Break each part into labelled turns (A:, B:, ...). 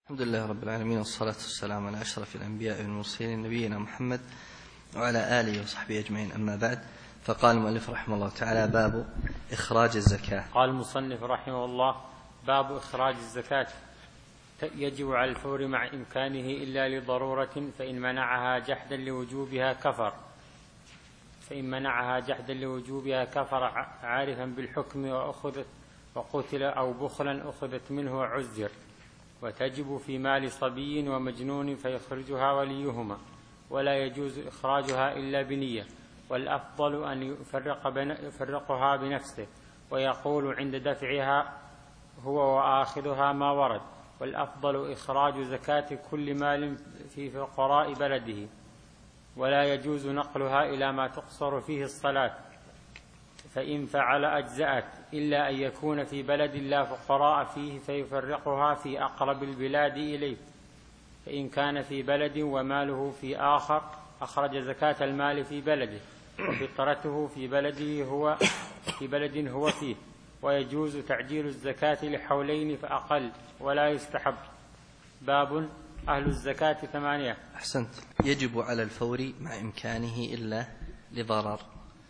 A: الحمد لله رب العالمين، والصلاة والسلام على أشرف الأنبياء والمرسلين نبينا محمد وعلى آله وصحبه أجمعين، أما بعد. فقال المؤلف رحمه الله تعالى: باب إخراج الزكاة.
B: قال المصنف رحمه الله: باب إخراج الزكاة. يجب على الفور مع إمكانه إلا لضرورة، فإن منعها جحدا لوجوبها كفر عارفا بالحكم وقتل أو بخلا أخذت منه وعزر. وتجب في مال صبي ومجنون فيخرجها وليهما، ولا يجوز إخراجها إلا بنية، والأفضل أن يفرقها بنفسه ويقول عند دفعها هو وآخذها ما ورد. والأفضل إخراج زكاة كل مال في فقراء بلده، ولا يجوز نقلها إلى ما تقصر فيه الصلاة، فإن فعل أجزأت، إلا أن يكون في بلد لا فقراء فيه فيفرقها في أقرب البلاد إليه. فإن كان في بلد وماله في آخر أخرج زكاة المال في بلده، وفطرته في بلد هو فيه. ويجوز تعجيل الزكاة لحولين فأقل، ولا يستحب. باب أهل الزكاة 8.
A: أحسنت. يجب على الفور مع إمكانه إلا لضرر،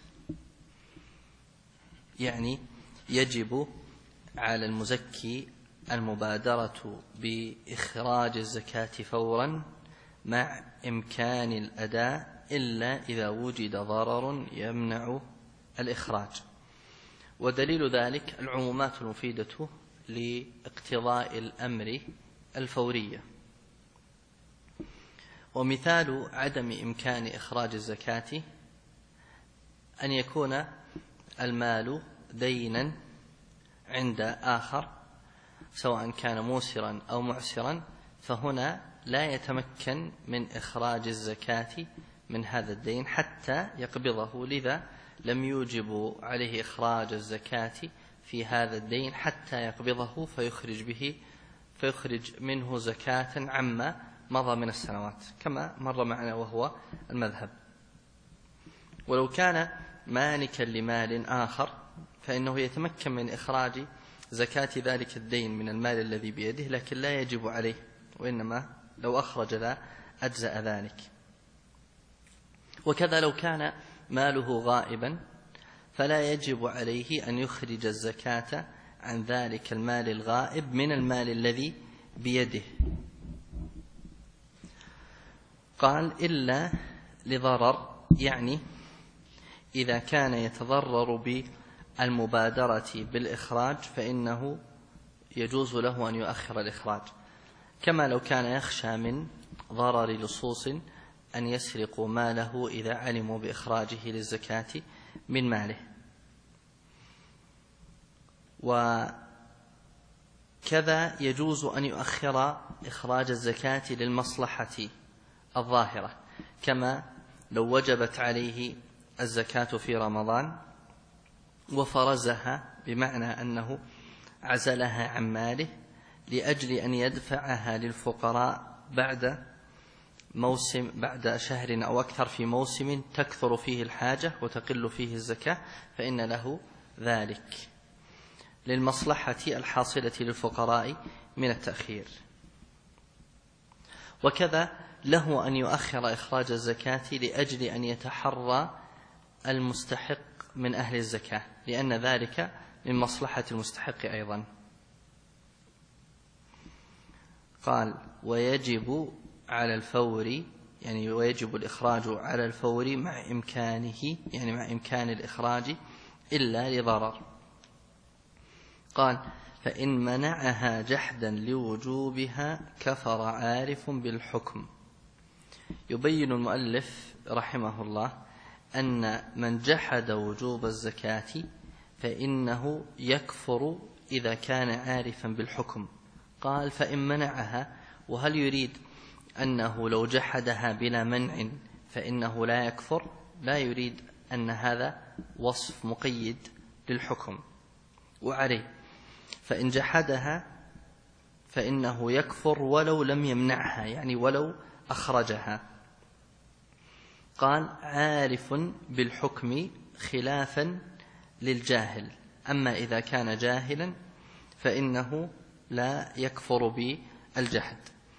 A: يعني يجب على المزكي المبادرة بإخراج الزكاة فورا مع إمكان الأداء إلا إذا وجد ضرر يمنع الإخراج. ودليل ذلك العمومات المفيدة لاقتضاء الأمر الفورية. ومثال عدم إمكان إخراج الزكاة أن يكون المال دينا عند آخر، سواء كان موسرا أو معسرا، فهنا لا يتمكن من إخراج الزكاة من هذا الدين حتى يقبضه، لذا لم يوجب عليه إخراج الزكاة في هذا الدين حتى يقبضه فيخرج منه زكاة عما مضى من السنوات، كما مر معنا وهو المذهب. ولو كان مالكا لمال آخر فإنه يتمكن من إخراج زكاة ذلك الدين من المال الذي بيده، لكن لا يجب عليه، وإنما لو أخرج ذا أجزأ ذلك. وكذا لو كان ماله غائبا فلا يجب عليه أن يخرج الزكاة عن ذلك المال الغائب من المال الذي بيده. قال: إلا لضرر، يعني إذا كان يتضرر بالمبادرة بالإخراج فإنه يجوز له أن يؤخر الإخراج، كما لو كان يخشى من ضرر لصوص أن يسرقوا ماله إذا علموا بإخراجه للزكاة من ماله. وكذا يجوز أن يؤخر إخراج الزكاة للمصلحة الظاهرة، كما لو وجبت عليه الزكاة في رمضان وفرزها، بمعنى أنه عزلها عن ماله لأجل أن يدفعها للفقراء بعد شهر أو أكثر في موسم تكثر فيه الحاجة وتقل فيه الزكاة، فإن له ذلك للمصلحة الحاصلة للفقراء من التأخير. وكذا له أن يؤخر إخراج الزكاة لأجل أن يتحرى المستحق من أهل الزكاة، لأن ذلك من مصلحة المستحق أيضا. قال: ويجب على الفور، يعني ويجب الإخراج على الفور مع إمكانه، يعني مع إمكان الإخراج إلا لضرر. قال: فإن منعها جحدا لوجوبها كفر عارف بالحكم. يبين المؤلف رحمه الله أن من جحد وجوب الزكاة فإنه يكفر إذا كان عارفا بالحكم. قال: فإن منعها، وهل يريد أنه لو جحدها بلا منع فإنه لا يكفر؟ لا يريد أن هذا وصف مقيد للحكم، وعليه فإن جحدها فإنه يكفر ولو لم يمنعها، يعني ولو أخرجها. قال: عارف بالحكم خلافا للجاهل، أما إذا كان جاهلا فإنه لا يكفر الجحد.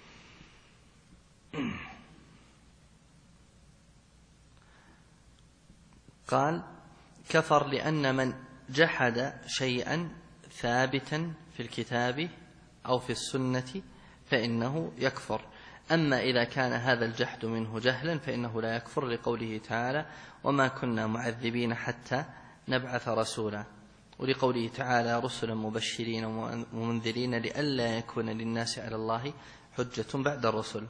A: قال: كفر لأن من جحد شيئا ثابتا في الكتاب أو في السنة فإنه يكفر. أما إذا كان هذا الجحد منه جهلا فإنه لا يكفر، لقوله تعالى: وما كنا معذبين حتى نبعث رسولا، ولقوله تعالى: رسلا مبشرين ومنذرين لئلا يكون للناس على الله حجة بعد الرسل.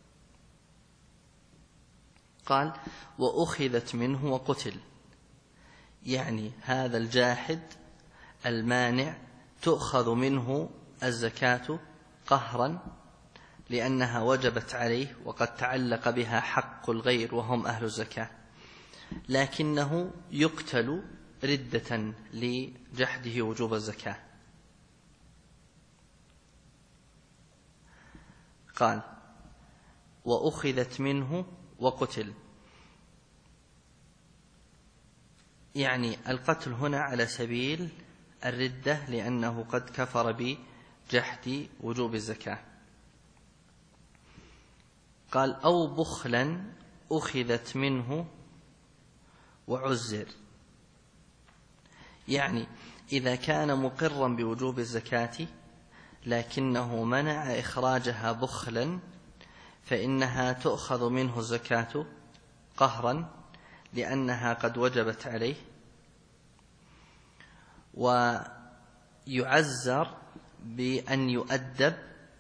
A: قال: وأخذت منه وقتل، يعني هذا الجاحد المانع تؤخذ منه الزكاة قهرا لأنها وجبت عليه وقد تعلق بها حق الغير وهم أهل الزكاة، لكنه يقتل ردة لجحده وجوب الزكاة. قال: وأخذت منه وقتل، يعني القتل هنا على سبيل الردة لأنه قد كفر بجحد وجوب الزكاة. قال: أو بخلا أخذت منه وعزر، يعني إذا كان مقرا بوجوب الزكاة لكنه منع إخراجها بخلا فإنها تؤخذ منه الزكاة قهرا لأنها قد وجبت عليه، ويعزر بأن يؤدب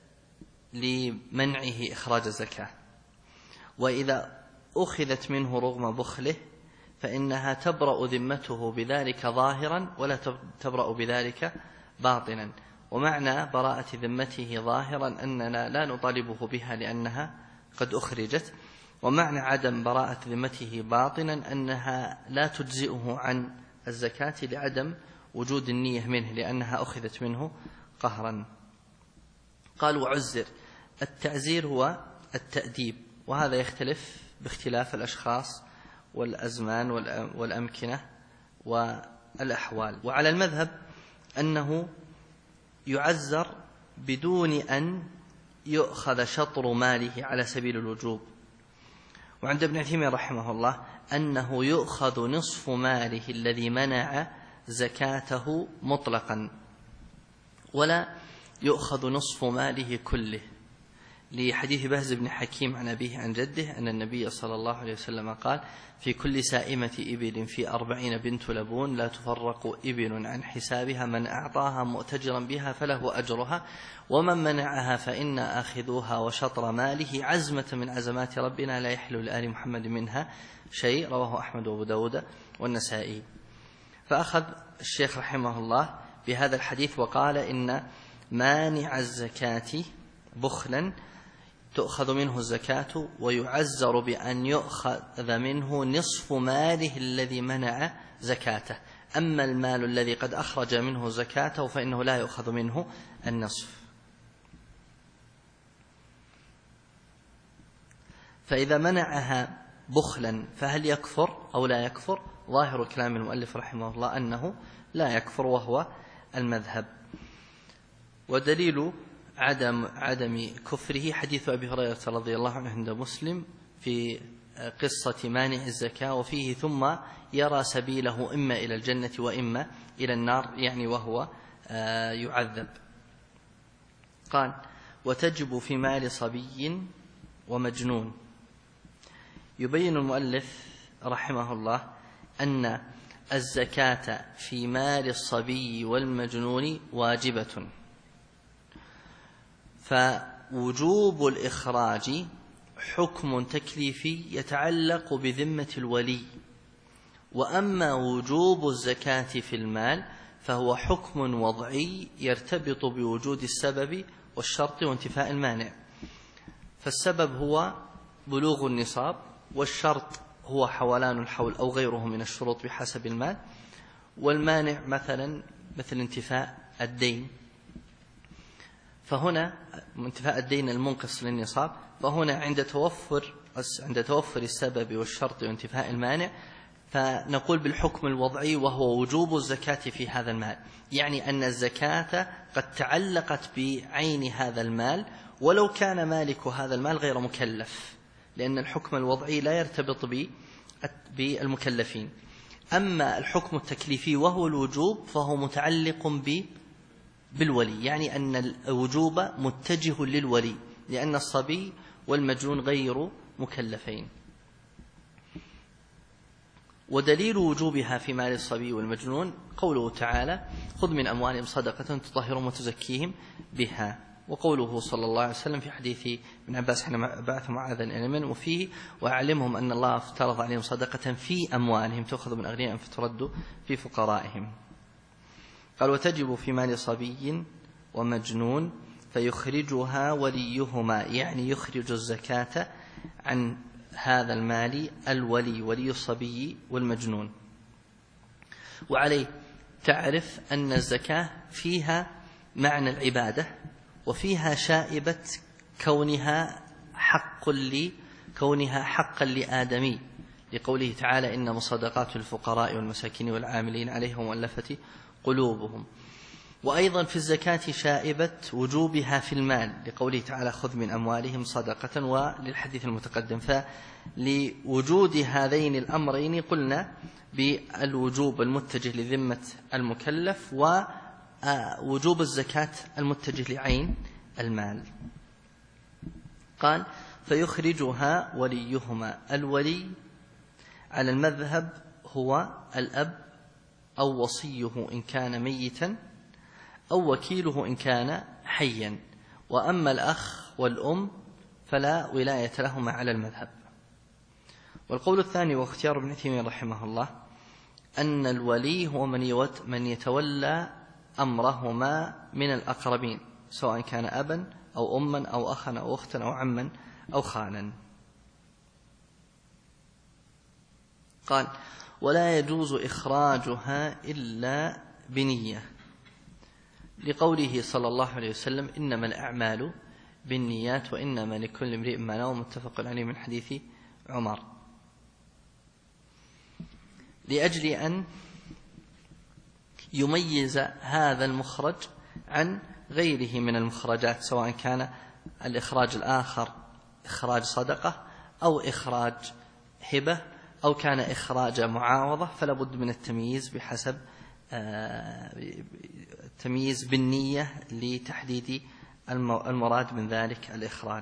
A: لمنعه إخراج الزكاة. وإذا أخذت منه رغم بخله فإنها تبرأ ذمته بذلك ظاهرا ولا تبرأ بذلك باطنا. ومعنى براءة ذمته ظاهرا أننا لا نطالبه بها لأنها قد أخرجت، ومعنى عدم براءة ذمته باطنا أنها لا تجزئه عن الزكاة لعدم وجود النية منه لأنها أخذت منه قهرا. قال: وعزر، التعزير هو التأديب، وهذا يختلف باختلاف الأشخاص والأزمان والأمكنة والأحوال. وعلى المذهب أنه يعزر بدون أن يؤخذ شطر ماله على سبيل الوجوب. وعند ابن عثيمين رحمه الله أنه يؤخذ نصف ماله الذي منع زكاته مطلقا، ولا يؤخذ نصف ماله كله، لحديث بهز بن حكيم عن أبيه عن جده أن النبي صلى الله عليه وسلم قال: في كل سائمة إبل في 40 بنت لبون لا تفرق إبل عن حسابها، من أعطاها مؤتجرا بها فله أجرها، ومن منعها فإن آخذوها وشطر ماله عزمة من عزمات ربنا لا يحل لآل محمد منها شيء. رواه أحمد وأبو داود والنسائي. فأخذ الشيخ رحمه الله بهذا الحديث وقال: إن مانع الزكاة بخلا تؤخذ منه الزكاة ويعزر بأن يؤخذ منه نصف ماله الذي منع زكاته، أما المال الذي قد أخرج منه زكاته فإنه لا يؤخذ منه النصف. فإذا منعها بخلا فهل يكفر أو لا يكفر؟ ظاهر كلام المؤلف رحمه الله أنه لا يكفر، وهو المذهب. ودليل عدم كفره حديث أبي هريرة رضي الله عنه عند مسلم في قصة مانع الزكاة، وفيه: ثم يرى سبيله إما إلى الجنة وإما إلى النار، يعني وهو يعذب. قال: وتجب في مال صبي ومجنون. يبين المؤلف رحمه الله أن الزكاة في مال الصبي والمجنون واجبة، فوجوب الإخراج حكم تكليفي يتعلق بذمة الولي، وأما وجوب الزكاة في المال فهو حكم وضعي يرتبط بوجود السبب والشرط وانتفاء المانع. فالسبب هو بلوغ النصاب، والشرط هو حولان الحول أو غيره من الشروط بحسب المال، والمانع مثل انتفاء الدين. فهنا انتفاء الدين المنقص للنصاب، فهنا عند توفر السبب والشرط وانتفاء المانع فنقول بالحكم الوضعي وهو وجوب الزكاة في هذا المال، يعني أن الزكاة قد تعلقت بعين هذا المال ولو كان مالك هذا المال غير مكلف، لأن الحكم الوضعي لا يرتبط بالمكلفين. أما الحكم التكليفي وهو الوجوب فهو متعلق بالولي، يعني أن الوجوب متجه للولي، لأن الصبي والمجنون غير مكلفين. ودليل وجوبها في مال الصبي والمجنون قوله تعالى: خذ من أموالهم صدقة تطهرهم وتزكيهم بها، وقوله صلى الله عليه وسلم في حديث ابن عباس حينما بعث معاذا إلى اليمن وفيه: وأعلمهم أن الله افترض عليهم صدقة في أموالهم تؤخذ من أغنيائهم فترد في فقرائهم. قال: وتجب في مال صبي ومجنون فيخرجها وليهما، يعني يخرج الزكاة عن هذا المال الولي، ولي الصبي والمجنون. وعليه تعرف أن الزكاة فيها معنى العبادة، وفيها شائبة كونها حقا لآدمي، لقوله تعالى: إنما الصدقات للفقراء والمساكين والعاملين عليهم والمؤلفة قلوبهم. وأيضا في الزكاة شائبة وجوبها في المال، لقوله تعالى: خذ من أموالهم صدقة، وللحديث المتقدم. فلوجود هذين الأمرين قلنا بالوجوب المتجه لذمة المكلف، ووجوب الزكاة المتجه لعين المال. قال: فيخرجها وليهما. الولي على المذهب هو الأب أو وصيه إن كان ميتا، أو وكيله إن كان حيا. وأما الأخ والأم فلا ولاية لهما على المذهب. والقول الثاني واختيار ابن تيمية رحمه الله أن الولي هو من يتولى أمرهما من الأقربين، سواء كان أبا أو أما أو أخا أو أختا أو عما أو خالا. قال: ولا يجوز إخراجها إلا بنية، لقوله صلى الله عليه وسلم: إنما الأعمال بالنيات وإنما لكل امرئ ما نوى، متفق عليه من حديث عمر. لأجل أن يميز هذا المخرج عن غيره من المخرجات، سواء كان الإخراج الآخر إخراج صدقة أو إخراج هبة أو كان إخراج معاوضة، فلا بد من التمييز بحسب التمييز بالنية لتحديد المراد من ذلك الإخراج.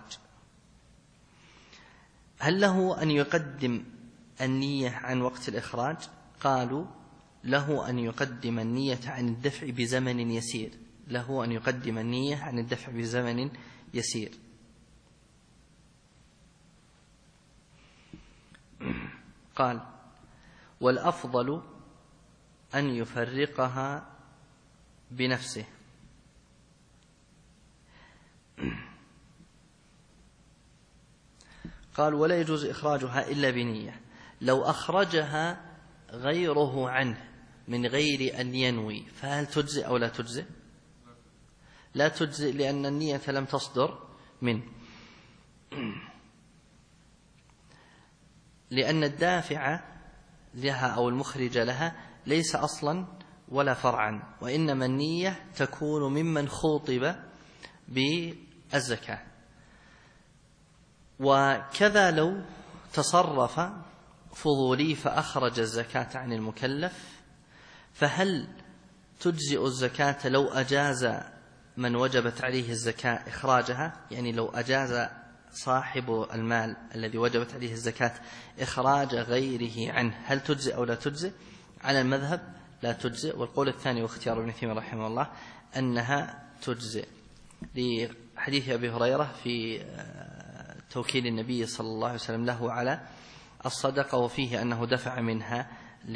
A: هل له أن يقدم النية عن وقت الإخراج؟ قالوا: له أن يقدم النية عن الدفع بزمن يسير، له أن يقدم النية عن الدفع بزمن يسير. قال: والأفضل أن يفرقها بنفسه. قال: ولا يجوز إخراجها إلا بنية. لو أخرجها غيره عنه من غير أن ينوي فهل تجزئ أو لا تجزئ؟ لا تجزئ، لأن النية لم تصدر منه، لأن الدافع لها أو المخرج لها ليس أصلا ولا فرعا، وإنما النية تكون ممن خوطب بالزكاة. وكذا لو تصرف فضولي فأخرج الزكاة عن المكلف، فهل تجزئ الزكاة لو أجاز من وجبت عليه الزكاة إخراجها؟ يعني لو أجاز صاحب المال الذي وجبت عليه الزكاة إخراج غيره عنه، هل تجزئ أو لا تجزئ؟ على المذهب لا تجزئ. والقول الثاني واختيار ابن تيمية رحمه الله أنها تجزئ، لحديث أبي هريرة في توكيل النبي صلى الله عليه وسلم له على الصدقة، وفيه أنه دفع منها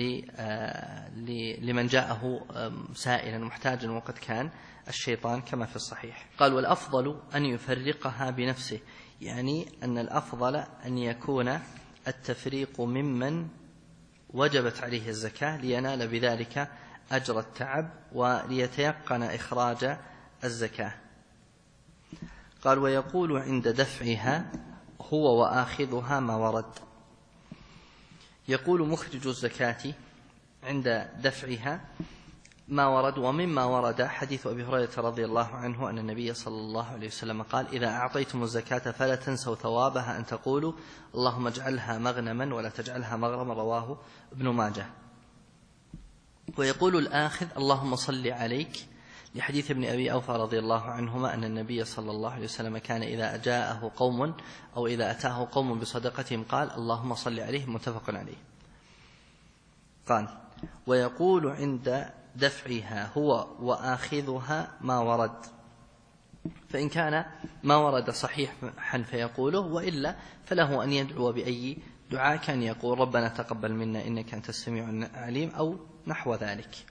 A: لمن جاءه سائلا محتاجا وقد كان الشيطان كما في الصحيح. قال: والأفضل أن يفرقها بنفسه، يعني أن الأفضل أن يكون التفريق ممن وجبت عليه الزكاة لينال بذلك أجر التعب وليتيقن إخراج الزكاة. قال: ويقول عند دفعها هو وآخذها ما ورد. يقول مخرج الزكاة عند دفعها ما ورد. ومما ورد حديث أبي هريرة رضي الله عنه أن النبي صلى الله عليه وسلم قال: إذا أعطيتم الزكاة فلا تنسوا ثوابها أن تقولوا اللهم اجعلها مغنما ولا تجعلها مغرما. رواه ابن ماجه. ويقول الآخذ: اللهم صل عليك، لحديث ابن أبي أوفى رضي الله عنهما أن النبي صلى الله عليه وسلم كان إذا جاءه قوم أو إذا أتاه قوم بصدقتهم قال اللهم صل عليهم. متفق عليه. قال: ويقول عند دفعها هو وآخذها ما ورد، فإن كان ما ورد صحيحا فيقوله، وإلا فله أن يدعو بأي دعاء، كان يقول ربنا تقبل منا إنك أنت السميع العليم أو نحو ذلك.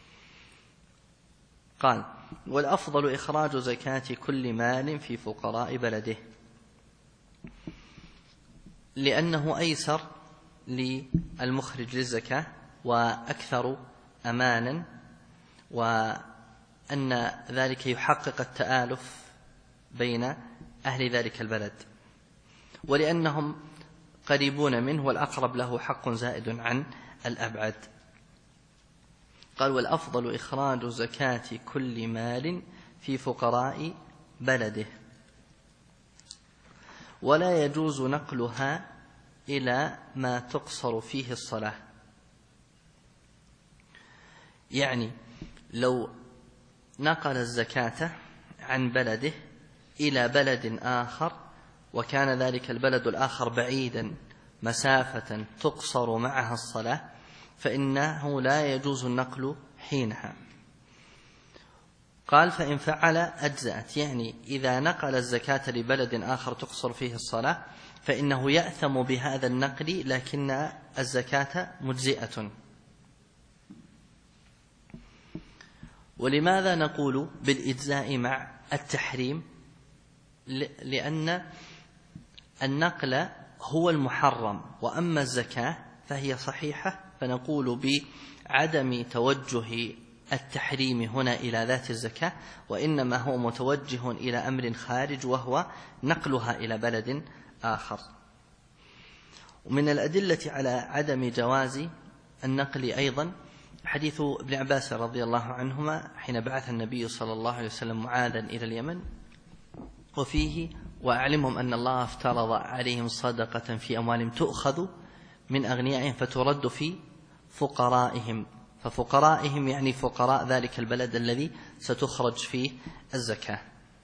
A: قال: والأفضل إخراج زكاة كل مال في فقراء بلده، لأنه أيسر للمخرج للزكاة وأكثر أمانا، وأن ذلك يحقق التآلف بين أهل ذلك البلد، ولأنهم قريبون منه والأقرب له حق زائد عن الأبعد. قال: والأفضل إخراج زكاة كل مال في فقراء بلده، ولا يجوز نقلها إلى ما تقصر فيه الصلاة. يعني لو نقل الزكاة عن بلده إلى بلد آخر وكان ذلك البلد الآخر بعيدا مسافة تقصر معها الصلاة، فإنه لا يجوز النقل حينها. قال: فإن فعل أجزأت، يعني إذا نقل الزكاة لبلد آخر تقصر فيه الصلاة فإنه يأثم بهذا النقل، لكن الزكاة مجزئة. ولماذا نقول بالإجزاء مع التحريم؟ لأن النقل هو المحرم، وأما الزكاة فهي صحيحة، فنقول بعدم توجه التحريم هنا إلى ذات الزكاة، وإنما هو متوجه إلى أمر خارج وهو نقلها إلى بلد آخر. ومن الأدلة على عدم جواز النقل أيضا حديث ابن عباس رضي الله عنهما حين بعث النبي صلى الله عليه وسلم معاذا إلى اليمن، وفيه: وأعلمهم أن الله افترض عليهم صدقة في أموالهم تؤخذ من أغنيائهم فترد في فقرائهم. ففقرائهم يعني فقراء ذلك البلد الذي ستخرج فيه الزكاة.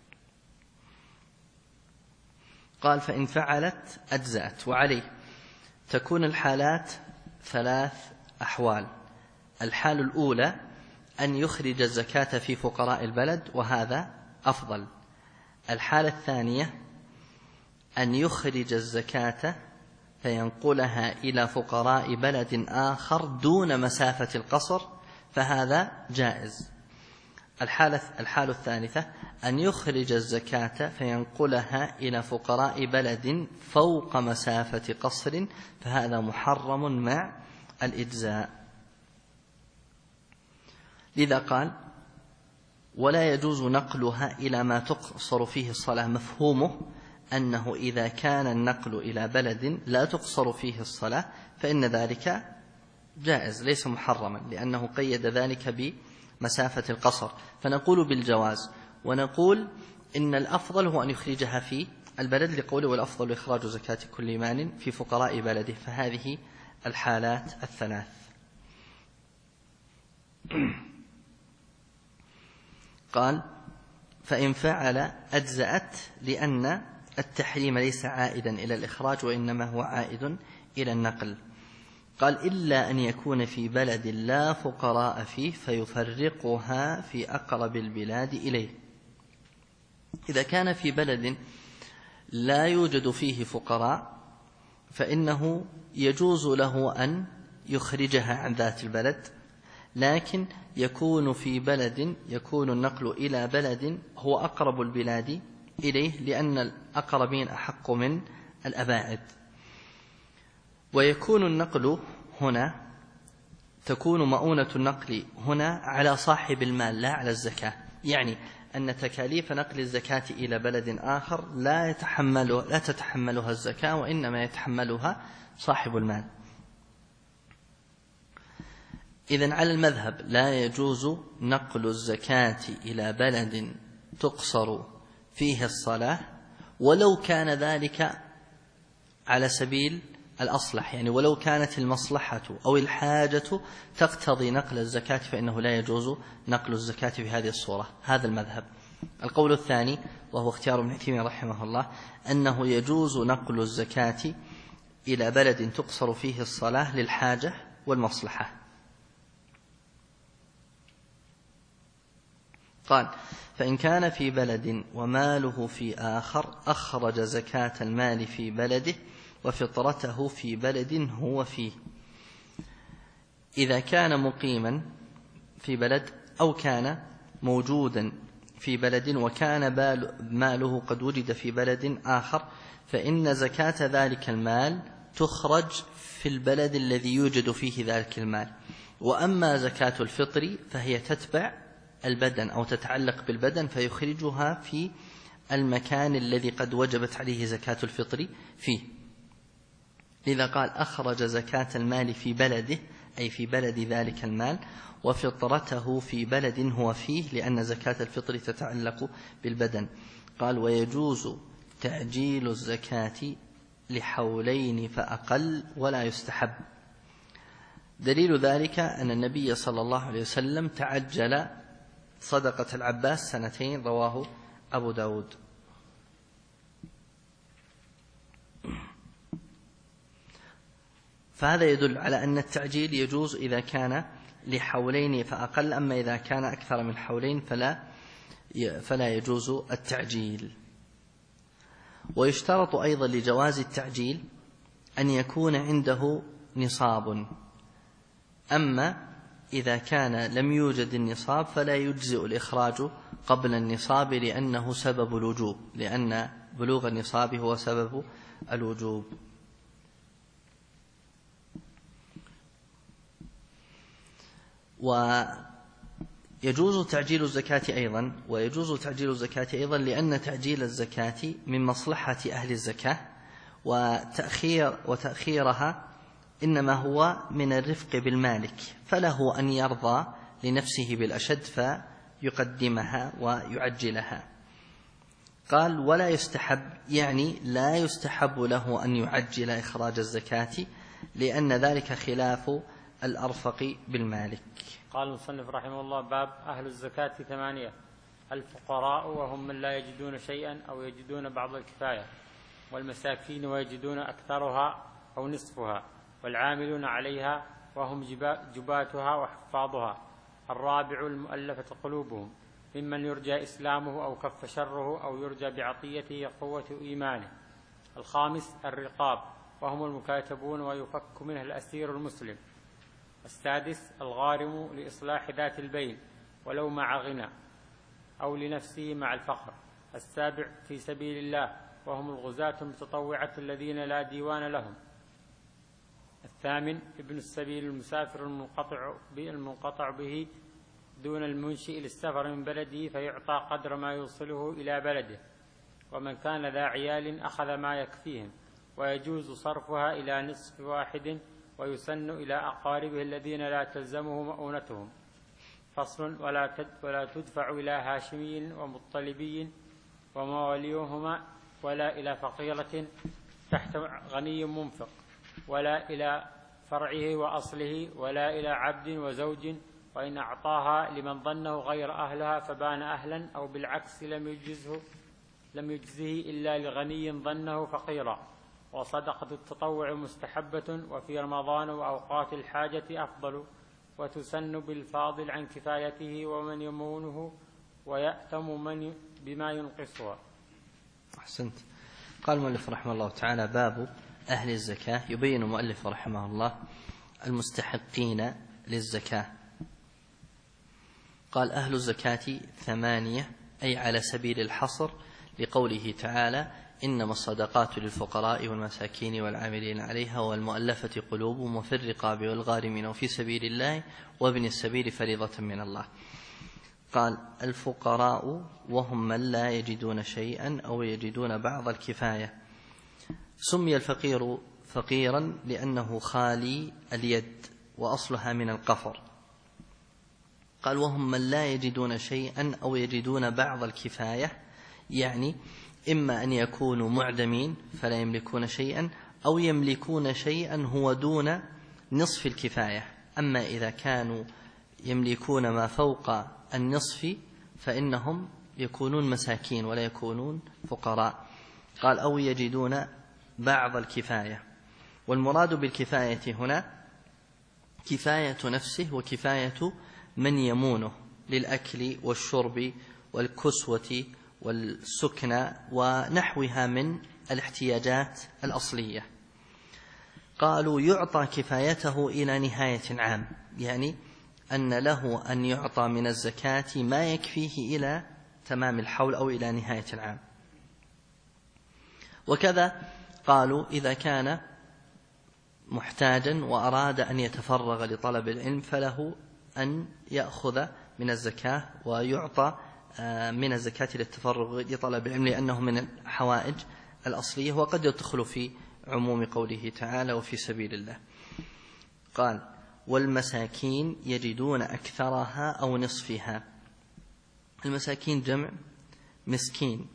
A: قال: فإن فعلت أجزأت. وعليه تكون الحالات 3 أحوال. الحال الأولى أن يخرج الزكاة في فقراء البلد، وهذا أفضل. الحالة الثانية أن يخرج الزكاة فينقلها إلى فقراء بلد آخر دون مسافة القصر، فهذا جائز. الحالة الثالثة أن يخرج الزكاة فينقلها إلى فقراء بلد فوق مسافة قصر، فهذا محرم مع الإجزاء. لذا قال: ولا يجوز نقلها إلى ما تقصر فيه الصلاة. مفهومه أنه إذا كان النقل إلى بلد لا تقصر فيه الصلاة فإن ذلك جائز ليس محرما، لأنه قيد ذلك بمسافة القصر، فنقول بالجواز. ونقول إن الأفضل هو أن يخرجها في البلد، لقوله: والأفضل إخراج زكاة كل مال في فقراء بلده. فهذه الحالات 3. قال: فإن فعل أجزأت، لأن التحريم ليس عائدا إلى الإخراج وإنما هو عائد إلى النقل. قال: إلا أن يكون في بلد لا فقراء فيه فيفرقها في أقرب البلاد إليه. إذا كان في بلد لا يوجد فيه فقراء فإنه يجوز له أن يخرجها عن ذات البلد، لكن يكون في بلد يكون النقل إلى بلد هو أقرب البلاد إليه، لأن الأقربين أحق من الأباعد. ويكون النقل هنا تكون مؤونة النقل هنا على صاحب المال لا على الزكاة، يعني أن تكاليف نقل الزكاة إلى بلد آخر لا تتحملها الزكاة، وإنما يتحملها صاحب المال. إذن على المذهب لا يجوز نقل الزكاة إلى بلد تقصر فيه الصلاة ولو كان ذلك على سبيل الأصلح، يعني ولو كانت المصلحة أو الحاجة تقتضي نقل الزكاة فإنه لا يجوز نقل الزكاة في هذه الصورة. هذا المذهب. القول الثاني وهو اختيار ابن تيمية رحمه الله أنه يجوز نقل الزكاة إلى بلد تقصر فيه الصلاة للحاجة والمصلحة. قال: فإن كان في بلد وماله في آخر أخرج زكاة المال في بلده وفطرته في بلد هو فيه. إذا كان مقيما في بلد أو كان موجودا في بلد وكان ماله قد وجد في بلد آخر فإن زكاة ذلك المال تخرج في البلد الذي يوجد فيه ذلك المال. وأما زكاة الفطر فهي تتبع البدن أو تتعلق بالبدن فيخرجها في المكان الذي قد وجبت عليه زكاة الفطر فيه. لذا قال: أخرج زكاة المال في بلده أي في بلد ذلك المال وفطرته في بلد هو فيه، لأن زكاة الفطر تتعلق بالبدن. قال: ويجوز تعجيل الزكاة لحولين فأقل ولا يستحب. دليل ذلك أن النبي صلى الله عليه وسلم تعجل صدقة العباس 2 رواه أبو داود. فهذا يدل على أن التعجيل يجوز إذا كان لحولين فأقل، أما إذا كان أكثر من حولين فلا يجوز التعجيل. ويشترط أيضا لجواز التعجيل أن يكون عنده نصاب، أما إذا كان لم يوجد النصاب فلا يجزئ الإخراج قبل النصاب لأنه سبب الوجوب، لأن بلوغ النصاب هو سبب الوجوب. ويجوز تعجيل الزكاة أيضا لأن تعجيل الزكاة من مصلحة أهل الزكاة، وتأخيرها إنما هو من الرفق بالمالك، فله أن يرضى لنفسه بالأشد فيقدمها ويعجلها. قال: ولا يستحب، يعني لا يستحب له أن يعجل إخراج الزكاة لأن ذلك خلاف الأرفق بالمالك.
B: قال المصنف رحمه الله: باب أهل الزكاة 8: الفقراء وهم من لا يجدون شيئا أو يجدون بعض الكفاية، والمساكين ويجدون أكثرها أو نصفها، والعاملون عليها وهم جباتها وحفاظها. الرابع: المؤلفة قلوبهم، ممن يرجى إسلامه أو كف شره أو يرجى بعطيته قوة إيمانه. الخامس: الرقاب، وهم المكاتبون ويفك منه الأسير المسلم. السادس: الغارم لإصلاح ذات البين ولو مع غنى أو لنفسه مع الفقر. السابع: في سبيل الله، وهم الغزاة المتطوعة الذين لا ديوان لهم. الثامن: ابن السبيل المسافر المنقطع به دون المنشئ للسفر من بلده فيعطى قدر ما يوصله إلى بلده، ومن كان ذا عيال أخذ ما يكفيهم، ويجوز صرفها إلى نصف واحد، ويسن إلى أقاربه الذين لا تلزمه مؤونتهم. فصل: ولا تدفع إلى هاشمي ومطلبي ومواليهما، ولا إلى فقيرة تحت غني منفق، ولا إلى فرعه وأصله، ولا إلى عبد وزوج، وإن أعطاها لمن ظنه غير أهلها فبان أهلا، أو بالعكس لم يجزه إلا لغني ظنه فقيرا. وصدقة التطوع مستحبة، وفي رمضان وأوقات الحاجة أفضل، وتسن بالفاضل عن كفايته ومن يمونه، ويأتم من بما ينقصها.
A: أحسنت. قال المؤلف رحمه الله تعالى: باب أهل الزكاة. يبين المؤلف رحمه الله المستحقين للزكاة. قال: أهل الزكاة 8، أي على سبيل الحصر، لقوله تعالى: إنما الصدقات للفقراء والمساكين والعاملين عليها والمؤلفة قلوبهم وفي الرقاب والغارمين وفي سبيل الله وابن السبيل فريضة من الله. قال: الفقراء وهم من لا يجدون شيئا أو يجدون بعض الكفاية. سمي الفقير فقيرا لأنه خالي اليد، وأصلها من القفر، قال وهم من لا يجدون شيئا أو يجدون بعض الكفاية، يعني إما أن يكونوا معدمين فلا يملكون شيئا، أو يملكون شيئا هو دون نصف الكفاية. أما إذا كانوا يملكون ما فوق النصف فإنهم يكونون مساكين ولا يكونون فقراء. قال أو يجدون بعض الكفاية. والمراد بالكفاية هنا كفاية نفسه وكفاية من يمونه للأكل والشرب والكسوة والسكنى ونحوها من الاحتياجات الأصلية. قالوا يعطى كفايته إلى نهاية عام، يعني أن له أن يعطى من الزكاة ما يكفيه إلى تمام الحول أو إلى نهاية العام. وكذا قالوا إذا كان محتاجا وأراد أن يتفرغ لطلب العلم فله أن يأخذ من الزكاة ويعطى من الزكاة للتفرغ لطلب العلم، لأنه من الحوائج الأصلية، وقد يدخل في عموم قوله تعالى وفي سبيل الله. قال والمساكين يجدون أكثرها أو نصفها. المساكين جمع مسكين،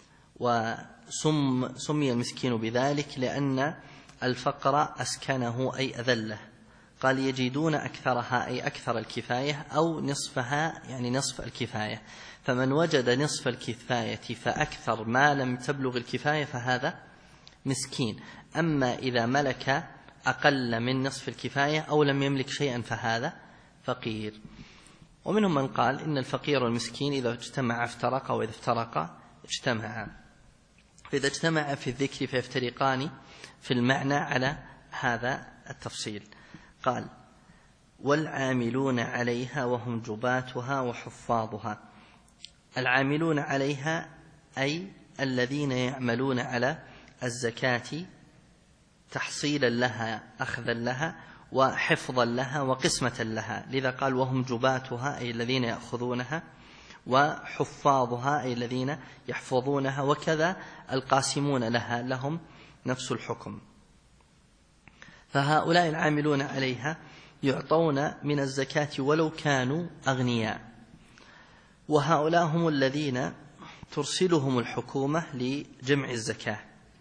A: وسمي المسكين بذلك لأن الفقر أسكنه أي أذله. قال يجدون أكثرها أي أكثر الكفاية، أو نصفها يعني نصف الكفاية. فمن وجد نصف الكفاية فأكثر ما لم تبلغ الكفاية فهذا مسكين. أما إذا ملك أقل من نصف الكفاية أو لم يملك شيئا فهذا فقير. ومنهم من قال إن الفقير والمسكين إذا اجتمع افترقا وإذا افترقا اجتمعا، فإذا اجتمع في الذكر فيفترقان في المعنى على هذا التفصيل. قال والعاملون عليها وهم جباتها وحفاظها. العاملون عليها أي الذين يعملون على الزكاة تحصيلا لها أخذا لها وحفظا لها وقسمة لها، لذا قال وهم جباتها أي الذين يأخذونها، وحفاظها أي الذين يحفظونها، وكذا القاسمون لها لهم نفس الحكم. فهؤلاء العاملون عليها يعطون من الزكاة ولو كانوا أغنياء، وهؤلاء هم الذين ترسلهم الحكومة لجمع الزكاة.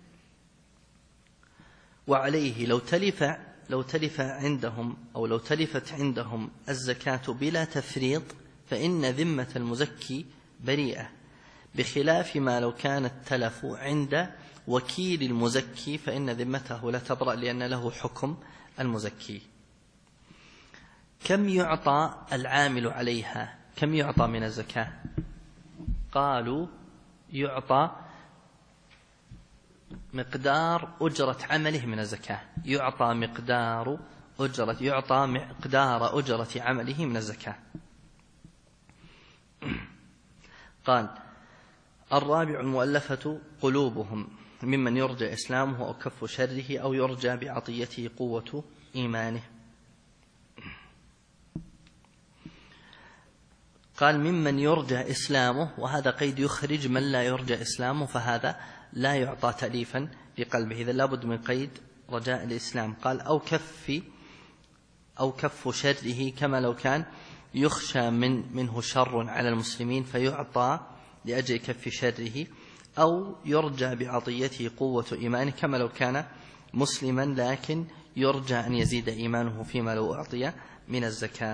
A: وعليه لو تلف عندهم أو لو تلفت عندهم الزكاة بلا تفريط فإن ذمة المزكي بريئة، بخلاف ما لو كان التلف عند وكيل المزكي فإن ذمته لا تبرأ لأن له حكم المزكي. كم يعطى العامل عليها؟ كم يعطى من الزكاة؟ قالوا يعطى مقدار أجرة عمله من الزكاة، يعطى مقدار أجرة عمله من الزكاة. قال الرابع المؤلفة قلوبهم، ممن يرجى إسلامه أو كف شره أو يرجى بعطيته قوة إيمانه. قال ممن يرجى إسلامه، وهذا قيد يخرج من لا يرجى إسلامه، فهذا لا يعطى تأليفا لقلبه، إذا لابد من قيد رجاء الإسلام. قال أو كف شره، كما لو كان يخشى منه شر على المسلمين فيعطى لأجل كف شره، أو يرجى بعطيته قوة إيمانه، كما لو كان مسلما لكن يرجى أن يزيد إيمانه فيما لو أعطي من الزكاة.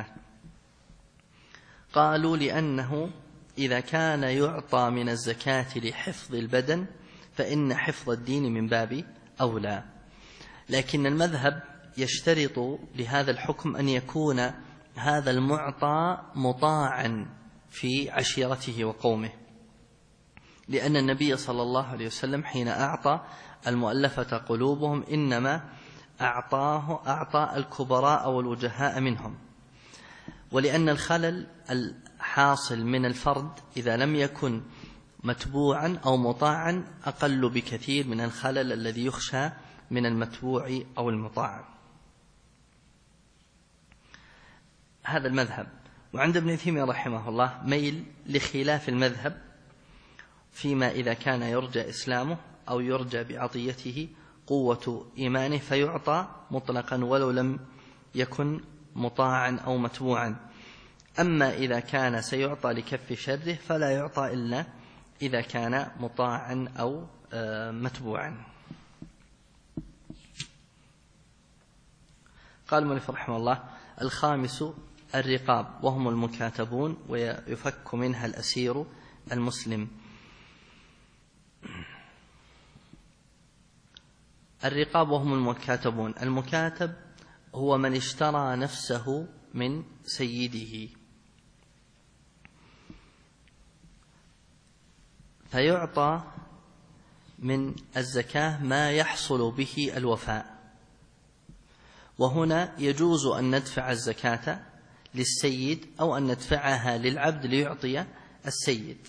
A: قالوا لأنه إذا كان يعطى من الزكاة لحفظ البدن فإن حفظ الدين من باب أولى، لكن المذهب يشترط لهذا الحكم أن يكون هذا المعطى مطاعا في عشيرته وقومه، لأن النبي صلى الله عليه وسلم حين أعطى المؤلفة قلوبهم إنما أعطى الكبراء والوجهاء منهم، ولأن الخلل الحاصل من الفرد إذا لم يكن متبوعا أو مطاعا أقل بكثير من الخلل الذي يخشى من المتبوع أو المطاع. هذا المذهب. وعند ابن تيمية رحمه الله ميل لخلاف المذهب فيما إذا كان يرجى إسلامه أو يرجى بعطيته قوة إيمانه فيعطى مطلقا ولو لم يكن مطاعا أو متبوعا. أما إذا كان سيعطى لكف شره فلا يعطى إلا إذا كان مطاعا أو متبوعا. قال المؤلف رحمه الله: الخامس الرقاب وهم المكاتبون ويفك منها الأسير المسلم. الرقاب وهم المكاتبون: المكاتب هو من اشترى نفسه من سيده، فيعطى من الزكاة ما يحصل به الوفاء. وهنا يجوز أن ندفع الزكاة للسيد أو أن ندفعها للعبد ليعطي السيد،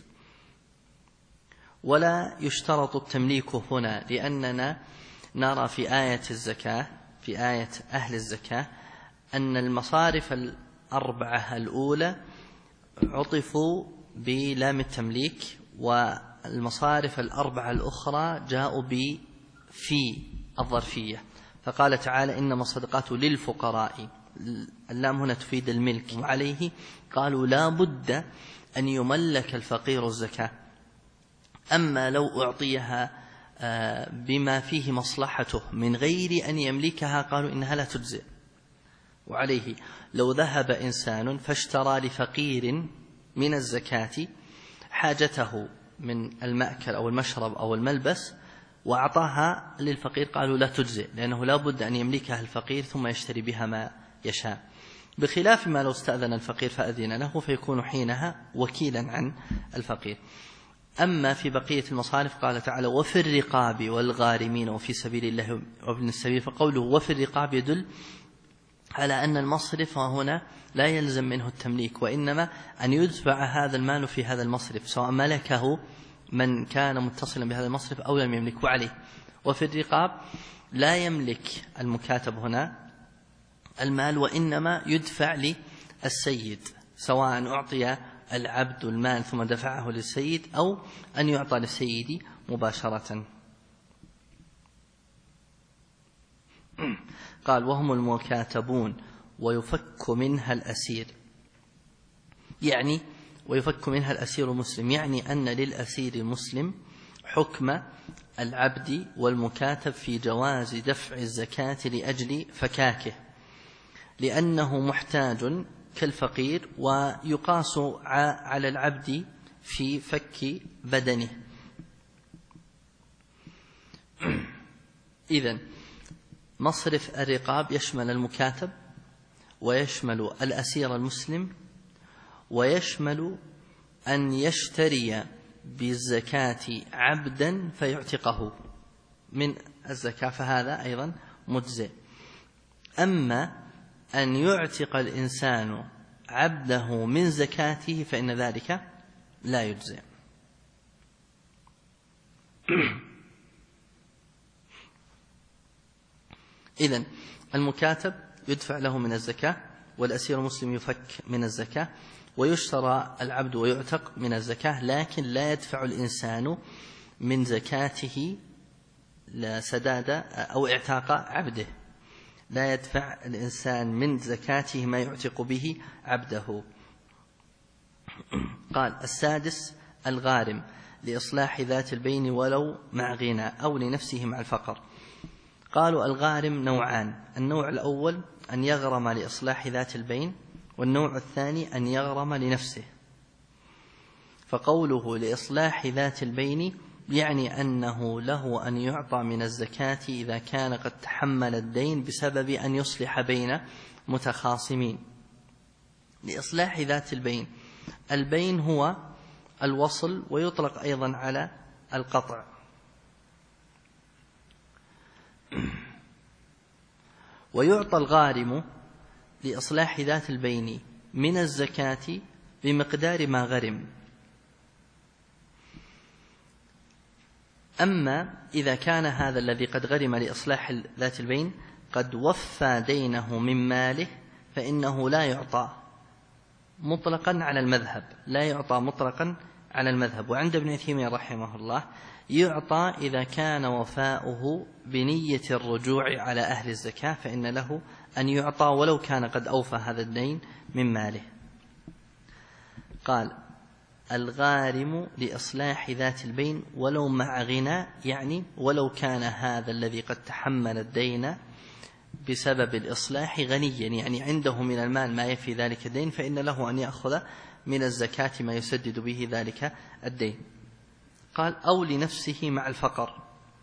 A: ولا يشترط التمليك هنا، لأننا نرى في آية الزكاة، في آية أهل الزكاة، أن المصارف الأربعة الأولى عطفوا بلام التمليك، والمصارف الأربعة الأخرى جاءوا في الظرفية. فقال تعالى: إنما الصدقات للفقراء، اللام هنا تفيد الملك، وعليه قالوا لا بد أن يملك الفقير الزكاة. أما لو أعطيها بما فيه مصلحته من غير أن يملكها قالوا إنها لا تجزئ. وعليه لو ذهب إنسان فاشترى لفقير من الزكاة حاجته من المأكل أو المشرب أو الملبس وأعطاها للفقير قالوا لا تجزئ، لأنه لا بد أن يملكها الفقير ثم يشتري بها ما يشاء، بخلاف ما لو استأذن الفقير فأذن له فيكون حينها وكيلا عن الفقير. أما في بقية المصارف قال تعالى: وفي الرقاب والغارمين وفي سبيل الله وابن السبيل. فقوله وفي الرقاب يدل على أن المصرف هنا لا يلزم منه التمليك، وإنما أن يدفع هذا المال في هذا المصرف، سواء ملكه من كان متصلا بهذا المصرف أو لم يملكه. عليه وفي الرقاب لا يملك المكاتب هنا المال، وإنما يدفع للسيد، سواء أعطي العبد المال ثم دفعه للسيد أو أن يعطى للسيد مباشرة. قال: وهم المكاتبون ويفك منها الأسير، يعني ويفك منها الأسير المسلم، يعني أن للأسير المسلم حكم العبد والمكاتب في جواز دفع الزكاة لأجل فكاكه، لأنه محتاج كالفقير، ويقاس على العبد في فك بدنه. إذن مصرف الرقاب يشمل المكاتب ويشمل الأسير المسلم ويشمل أن يشتري بالزكاة عبدا فيعتقه من الزكاة، فهذا أيضا مجزئ. أما أن يعتق الإنسان عبده من زكاته فإن ذلك لا يجزئ. إذن المكاتب يدفع له من الزكاة، والأسير المسلم يفك من الزكاة، ويشترى العبد ويعتق من الزكاة، لكن لا يدفع الإنسان من زكاته لسداد أو اعتاق عبده، لا يدفع الإنسان من زكاته ما يعتق به عبده. قال: السادس الغارم لإصلاح ذات البين ولو مع غنى أو لنفسه مع الفقر. قالوا الغارم نوعان: النوع الأول أن يغرم لإصلاح ذات البين، والنوع الثاني أن يغرم لنفسه. فقوله لإصلاح ذات البين يعني أنه له أن يعطى من الزكاة إذا كان قد تحمل الدين بسبب أن يصلح بين متخاصمين. لإصلاح ذات البين، البين هو الوصل ويطلق أيضا على القطع. ويعطى الغارم لإصلاح ذات البين من الزكاة بمقدار ما غرم. أما إذا كان هذا الذي قد غرم لإصلاح ذات البين قد وفى دينه من ماله فإنه لا يعطى مطلقا على المذهب، لا يعطى مطلقا على المذهب. وعند ابن عثيمين رحمه الله يعطى إذا كان وفاؤه بنية الرجوع على أهل الزكاة، فإن له أن يعطى ولو كان قد أوفى هذا الدين من ماله. قال الغارم لإصلاح ذات البين ولو مع غنى، يعني ولو كان هذا الذي قد تحمل الدين بسبب الإصلاح غنيا، يعني عنده من المال ما يفي ذلك الدين، فإن له أن يأخذ من الزكاة ما يسدد به ذلك الدين. قال أو لنفسه مع الفقر،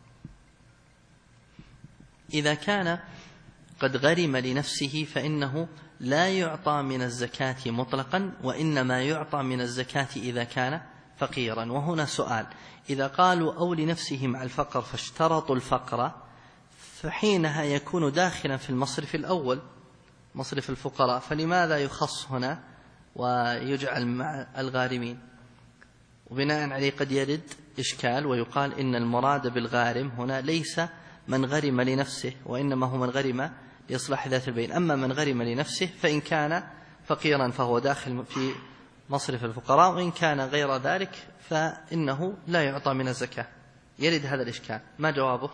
A: إذا كان قد غرم لنفسه فإنه لا يعطى من الزكاة مطلقا، وإنما يعطى من الزكاة إذا كان فقيرا. وهنا سؤال: إذا قالوا أو لنفسه مع الفقر فاشترطوا الفقر، فحينها يكون داخلا في المصرف الأول، مصرف الفقراء، فلماذا يخص هنا ويجعل مع الغارمين؟ وبناء عليه قد يرد إشكال ويقال إن المراد بالغارم هنا ليس من غرم لنفسه، وإنما هو من غرم لإصلاح ذات البين. أما من غرم لنفسه فإن كان فقيرا فهو داخل في مصرف الفقراء، وإن كان غير ذلك فإنه لا يعطى من الزكاة. يرد هذا الإشكال، ما جوابه؟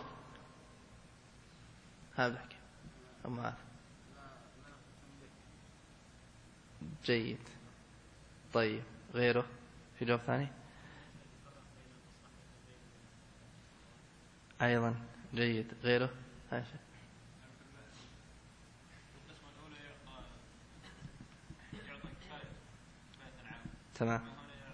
A: هذا جيد. طيب غيره في جواب ثاني أيضا جيد. غيره تمام.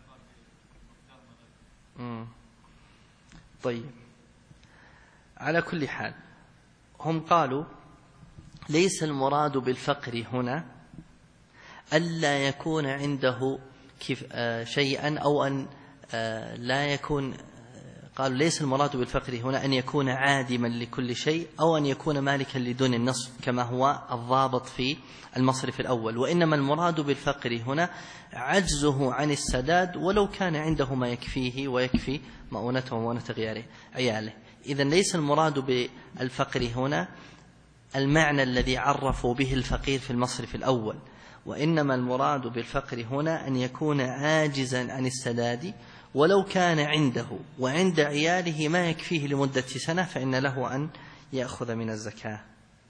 A: طيب على كل حال هم قالوا ليس المراد بالفقر هنا ألا يكون عنده شيئا أو أن لا يكون، قالوا ليس المراد بالفقر هنا أن يكون عادما لكل شيء أو أن يكون مالكا لدون النصف كما هو الضابط في المصرف الأول، وإنما المراد بالفقر هنا عجزه عن السداد ولو كان عنده ما يكفيه ويكفي مؤونته ومؤونة عياله. إذن ليس المراد بالفقر هنا المعنى الذي عرفوا به الفقير في المصرف الأول، وإنما المراد بالفقر هنا أن يكون عاجزا عن السداد ولو كان عنده وعند عياله ما يكفيه لمدة سنة، فإن له أن يأخذ من الزكاة.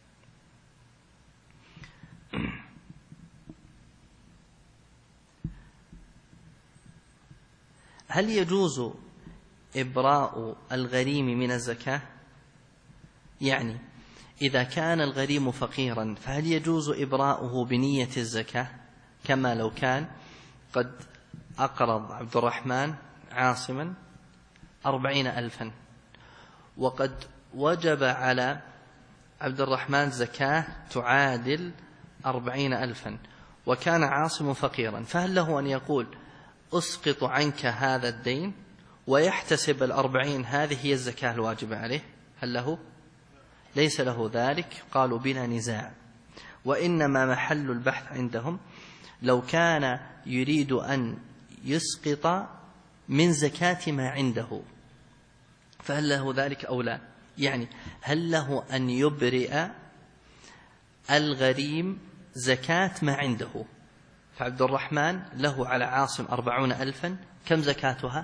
A: هل يجوز إبراء الغريم من الزكاة؟ يعني إذا كان الغريم فقيرا فهل يجوز إبراؤه بنية الزكاة كما لو كان قد أقرض عبد الرحمن عاصما 40,000 وقد وجب على عبد الرحمن زكاة تعادل 40,000 وكان عاصم فقيرا، فهل له أن يقول أسقط عنك هذا الدين ويحتسب 40 هذه هي الزكاة الواجبة عليه؟ هل له؟ ليس له ذلك، قالوا بلا نزاع. وإنما محل البحث عندهم لو كان يريد أن يسقط من زكاة ما عنده فهل له ذلك أو لا؟ يعني هل له أن يبرئ الغريم زكاة ما عنده؟ فعبد الرحمن له على عاصم 40,000، كم زكاتها؟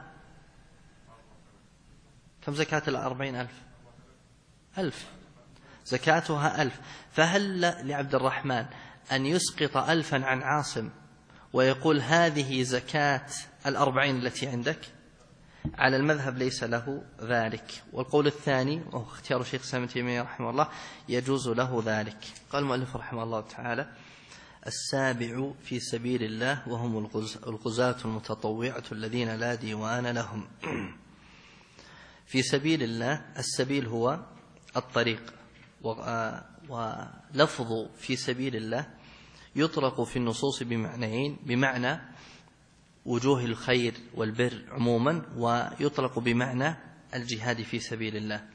A: كم زكاة 40,000؟ 1000 زكاتها 1000. فهل لعبد الرحمن أن يسقط 1000 عن عاصم ويقول هذه زكاة 40 التي عندك؟ على المذهب ليس له ذلك. والقول الثاني وهو اختيار الشيخ الإسلام ابن تيمية رحمه الله يجوز له ذلك. قال المؤلف رحمه الله تعالى: السابع في سبيل الله وهم الغزاة المتطوعة الذين لا ديوان لهم. في سبيل الله، السبيل هو الطريق، ولفظ في سبيل الله يطلق في النصوص بمعنيين: بمعنى وجوه الخير والبر عموما، ويطلق بمعنى الجهاد في سبيل الله.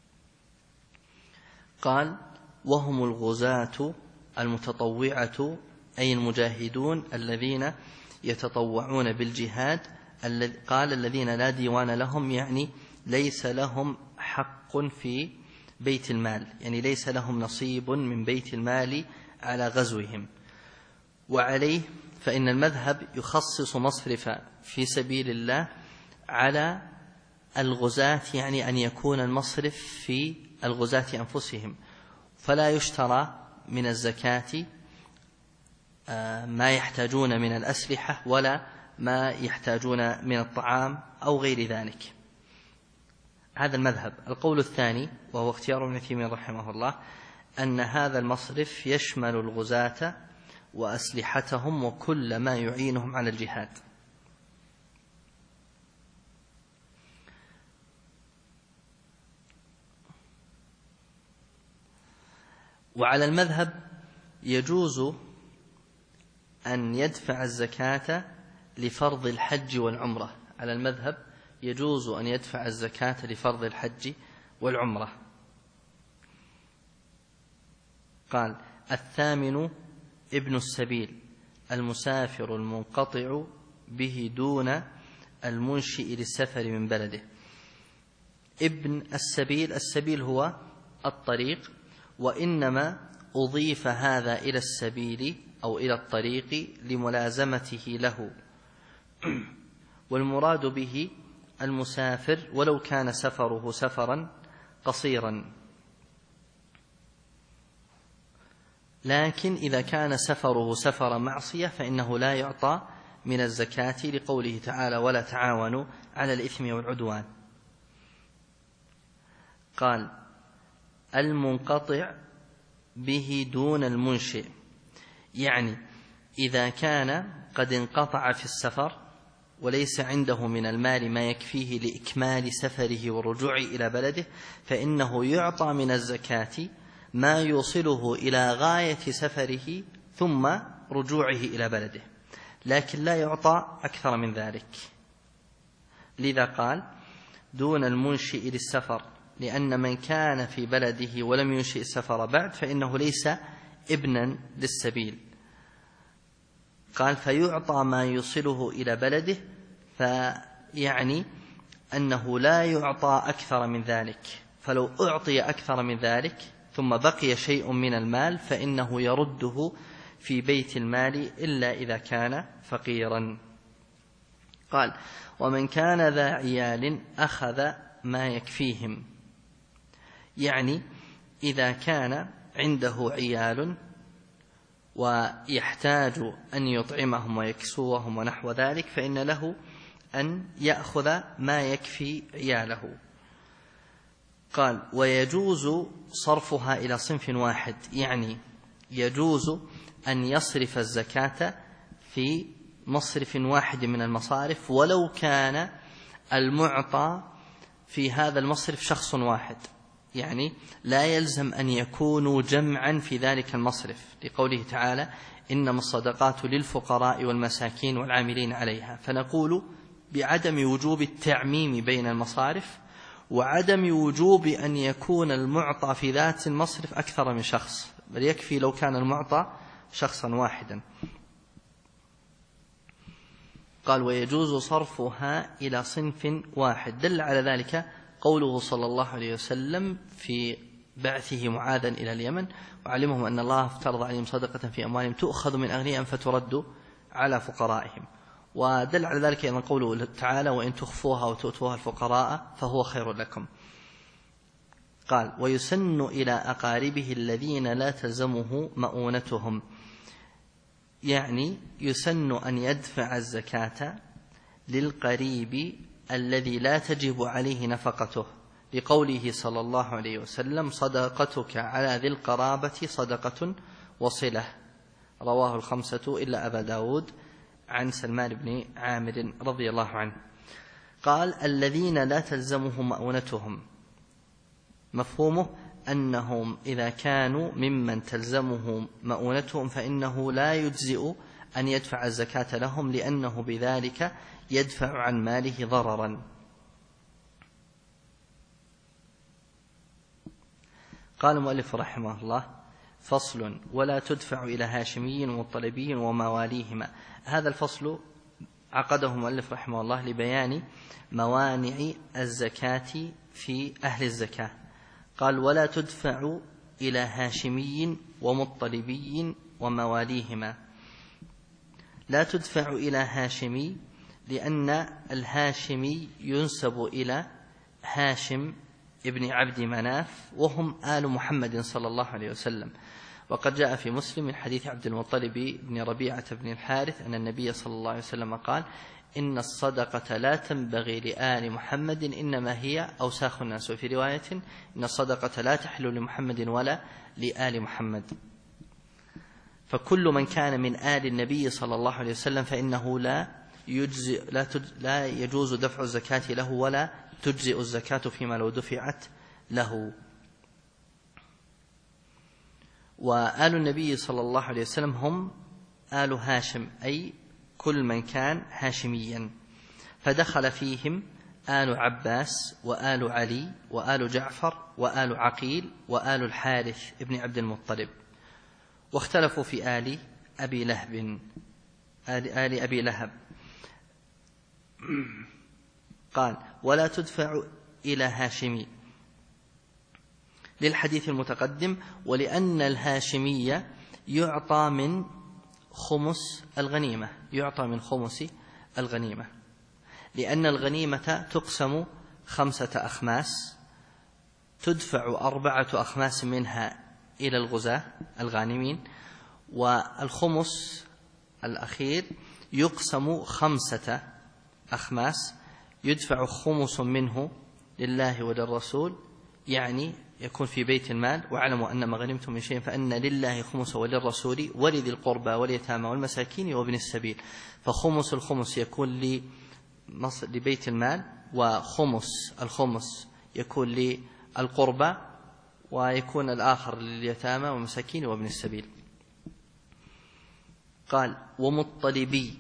A: قال: وهم الغزاة المتطوعة أي المجاهدون الذين يتطوعون بالجهاد. قال: الذين لا ديوان لهم، يعني ليس لهم حق في بيت المال، يعني ليس لهم نصيب من بيت المال على غزوهم. وعليه فإن المذهب يخصص مصرف في سبيل الله على الغزاة، يعني أن يكون المصرف في الغزاة أنفسهم، فلا يشترى من الزكاة ما يحتاجون من الأسلحة ولا ما يحتاجون من الطعام أو غير ذلك. هذا المذهب. القول الثاني وهو اختيار ابن عثيمين رحمه الله أن هذا المصرف يشمل الغزاة وأسلحتهم وكل ما يعينهم على الجهاد. وعلى المذهب يجوز أن يدفع الزكاة لفرض الحج والعمرة. على المذهب يجوز أن يدفع الزكاة لفرض الحج والعمرة. قال: الثامن ابن السبيل المسافر المنقطع به دون المنشئ للسفر من بلده. ابن السبيل، السبيل هو الطريق، وإنما أضيف هذا إلى السبيل أو إلى الطريق لملازمته له، والمراد به المسافر ولو كان سفره سفرا قصيرا. لكن إذا كان سفره سفر معصية فإنه لا يعطى من الزكاة، لقوله تعالى: ولا تعاونوا على الإثم والعدوان. قال: المنقطع به دون المنشئ، يعني إذا كان قد انقطع في السفر وليس عنده من المال ما يكفيه لإكمال سفره والرجوع إلى بلده، فإنه يعطى من الزكاة ما يوصله إلى غاية سفره ثم رجوعه إلى بلده، لكن لا يعطى أكثر من ذلك. لذا قال: دون المنشئ للسفر، لأن من كان في بلده ولم ينشئ السفر بعد فإنه ليس ابنا للسبيل. قال: فيعطى ما يوصله إلى بلده، فيعني أنه لا يعطى أكثر من ذلك، فلو أعطي أكثر من ذلك ثم بقي شيء من المال فإنه يرده في بيت المال إلا إذا كان فقيرا. قال: ومن كان ذا عيال أخذ ما يكفيهم، يعني إذا كان عنده عيال ويحتاج أن يطعمهم ويكسوهم ونحو ذلك فإن له أن يأخذ ما يكفي عياله. قال: ويجوز صرفها إلى صنف واحد، يعني يجوز أن يصرف الزكاة في مصرف واحد من المصارف ولو كان المعطى في هذا المصرف شخص واحد، يعني لا يلزم أن يكونوا جمعا في ذلك المصرف، لقوله تعالى: إنما الصدقات للفقراء والمساكين والعاملين عليها. فنقول بعدم وجوب التعميم بين المصارف، وعدم وجوب أن يكون المعطى في ذات المصرف أكثر من شخص، بل يكفي لو كان المعطى شخصا واحدا. قال: ويجوز صرفها إلى صنف واحد. دل على ذلك قوله صلى الله عليه وسلم في بعثه معاذا إلى اليمن: وعلمهم أن الله افترض عليهم صدقة في أموالهم تؤخذ من أغنيائهم فترد على فقرائهم. ودل على ذلك أيضا قوله تعالى: وإن تخفوها وتؤتوها الفقراء فهو خير لكم. قال: ويسن إلى أقاربه الذين لا تلزمه مؤونتهم، يعني يسن أن يدفع الزكاة للقريب الذي لا تجب عليه نفقته، لقوله صلى الله عليه وسلم: صدقتك على ذي القرابة صدقة وصلة. رواه الخمسة إلا أبا داود عن سلمان بن عامر رضي الله عنه. قال: الذين لا تلزمهم مؤونتهم، مفهومه أنهم إذا كانوا ممن تلزمه مؤونتهم فإنه لا يجزئ أن يدفع الزكاة لهم، لأنه بذلك يدفع عن ماله ضررا. قال المؤلف رحمه الله: فصل: ولا تدفع إلى هاشمي ومطلبي ومواليهما. هذا الفصل عقده المؤلف رحمه الله لبيان موانع الزكاة في أهل الزكاة. قال: ولا تدفع إلى هاشمي ومطلبي ومواليهما. لا تدفع إلى هاشمي لأن الهاشمي ينسب إلى هاشم ابن عبد مناف، وهم آل محمد صلى الله عليه وسلم، وقد جاء في مسلم من حديث عبد المطلب بن ربيعة بن الحارث أن النبي صلى الله عليه وسلم قال: إن الصدقة لا تنبغي لآل محمد إنما هي أوساخ الناس. وفي رواية: إن الصدقة لا تحل لمحمد ولا لآل محمد. فكل من كان من آل النبي صلى الله عليه وسلم فإنه لا يجوز دفع الزكاة له ولا تجزئ الزكاة فيما لو دفعت له. وآل النبي صلى الله عليه وسلم هم آل هاشم، أي كل من كان هاشميا، فدخل فيهم آل عباس وآل علي وآل جعفر وآل عقيل وآل الحارث ابن عبد المطلب. واختلفوا في آل أبي لهب. قال: ولا تدفع إلى هاشمي، للحديث المتقدم، ولأن الهاشمية يعطى من خمس الغنيمة، لأن الغنيمة تقسم 5 أخماس، تدفع 4 أخماس منها إلى الغزاة الغانمين، والخمس الأخير يقسم 5 أخماس، يدفع خمس منه لله وللرسول، يعني يكون في بيت المال. واعلموا أن ما غنمتم من شيء فأن لله خمسه وللرسول ولذي القربى واليتامى والمساكين وابن السبيل. فخمس الخمس يكون لبيت المال، وخمس الخمس يكون للقربى، ويكون الآخر لليتامى والمساكين وابن السبيل. قال: ومطلبي.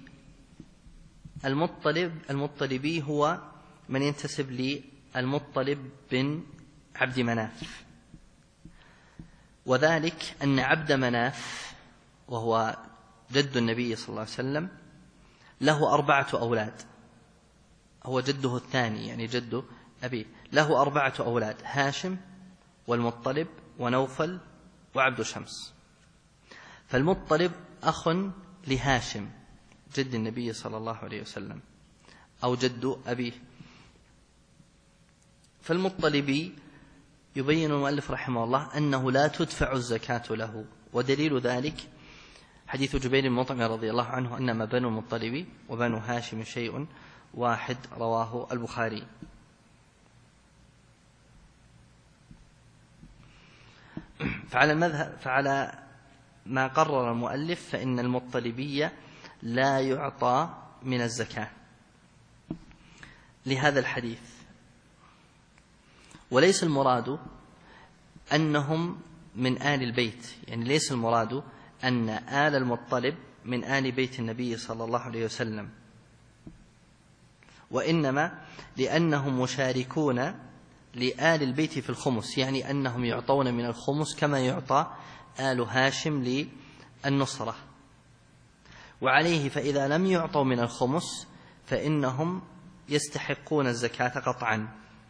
A: المطلبي هو من ينتسب للمطلب بن عبد مناف، وذلك أن عبد مناف وهو جد النبي صلى الله عليه وسلم له 4 أولاد، هو جده الثاني يعني جد أبيه، له 4 أولاد: هاشم والمطلب ونوفل وعبد شمس. فالمطلب أخ لهاشم جد النبي صلى الله عليه وسلم أو جد أبيه. فالمطلبي يبين المؤلف رحمه الله أنه لا تدفع الزكاة له، ودليل ذلك حديث جبير بن مطعم رضي الله عنه أنما بنو المطلب وبنو هاشم شيء واحد، رواه البخاري. فعلى ما قرر المؤلف فإن المطلبية لا يعطى من الزكاة لهذا الحديث، وليس المراد أنهم من آل البيت، يعني ليس المراد أن آل المطلب من آل بيت النبي صلى الله عليه وسلم، وإنما لأنهم مشاركون لآل البيت في الخمس، يعني أنهم يعطون من الخمس كما يعطى آل هاشم للنصرة. وعليه فإذا لم يعطوا من الخمس فإنهم يستحقون الزكاة قطعا.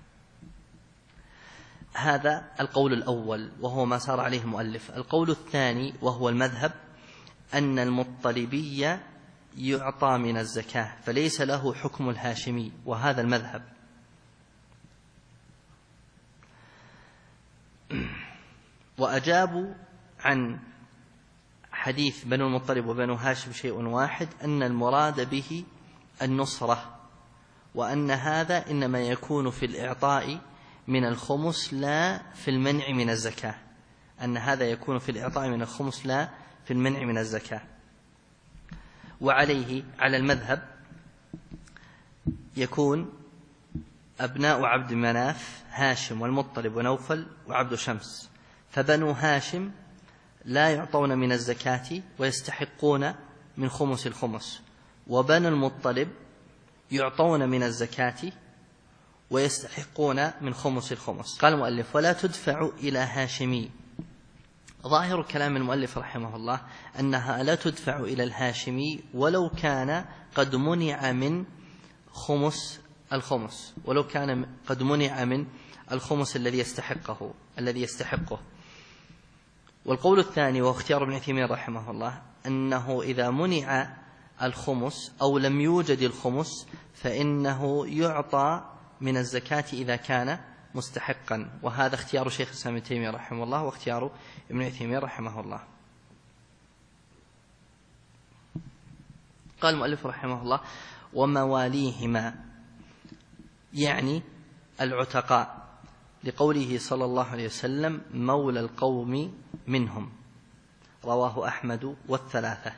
A: هذا القول الأول وهو ما سار عليه المؤلف. القول الثاني وهو المذهب أن المطلبي يعطى من الزكاة فليس له حكم الهاشمي، وهذا المذهب. وأجابوا عن حديث بنو المطلب وبنو هاشم شيء واحد أن المراد به النصرة، وأن هذا إنما يكون في الإعطاء من الخمس لا في المنع من الزكاة، أن هذا يكون في الإعطاء من الخمس لا في المنع من الزكاة. وعليه على المذهب يكون أبناء عبد مناف هاشم والمطلب ونوفل وعبد شمس، فبنو هاشم لا يعطون من الزكاة ويستحقون من خمس الخمس، وبنو المطلب يعطون من الزكاة ويستحقون من خمس الخمس. قال المؤلف: ولا تدفع إلى هاشمي. ظاهر كلام المؤلف رحمه الله أنها لا تدفع إلى الهاشمي ولو كان قد منع من خمس الخمس، ولو كان قد منع من الخمس الذي يستحقه. والقول الثاني واختيار ابن عثيمين رحمه الله أنه إذا منع الخمس أو لم يوجد الخمس فإنه يعطى من الزكاة إذا كان مستحقا، وهذا اختيار شيخ الإسلام ابن تيمية رحمه الله واختيار ابن عثيمين رحمه الله. قال المؤلف رحمه الله: ومواليهما، يعني العتقاء، لقوله صلى الله عليه وسلم: مولى القوم منهم، رواه أحمد والثلاثة.